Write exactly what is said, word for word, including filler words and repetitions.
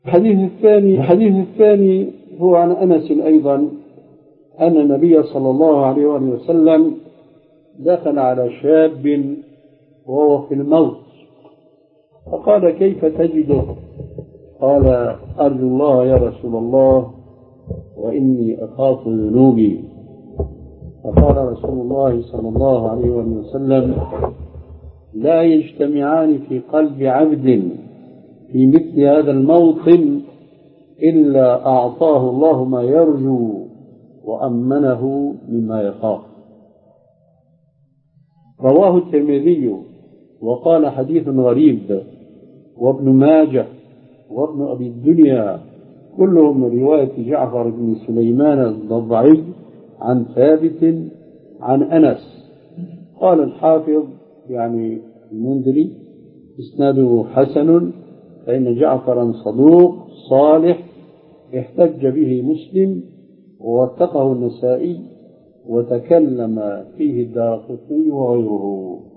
الحديث الثاني الحديث الثاني هو عن أنس أيضا أن النبي صلى الله عليه وسلم دخل على شاب وهو في الموت فقال: كيف تجده؟ قال: أرجو الله يا رسول الله وإني أخاف ذنوبي. فقال رسول الله صلى الله عليه وسلم: لا يجتمعان في قلب عبد في مثل هذا الموطن إلا أعطاه الله ما يرجو وأمنه مما يخاف. رواه الترمذي وقال: حديث غريب، وابن ماجه وابن أبي الدنيا كلهم من رواية جعفر بن سليمان الضبعي عن ثابت عن أنس. قال الحافظ يعني المنذري: إسناده حسن، فإن جعفرا صدوق صالح احتج به مسلم ووثقه النسائي وتكلم فيه الدارقطني وغيره.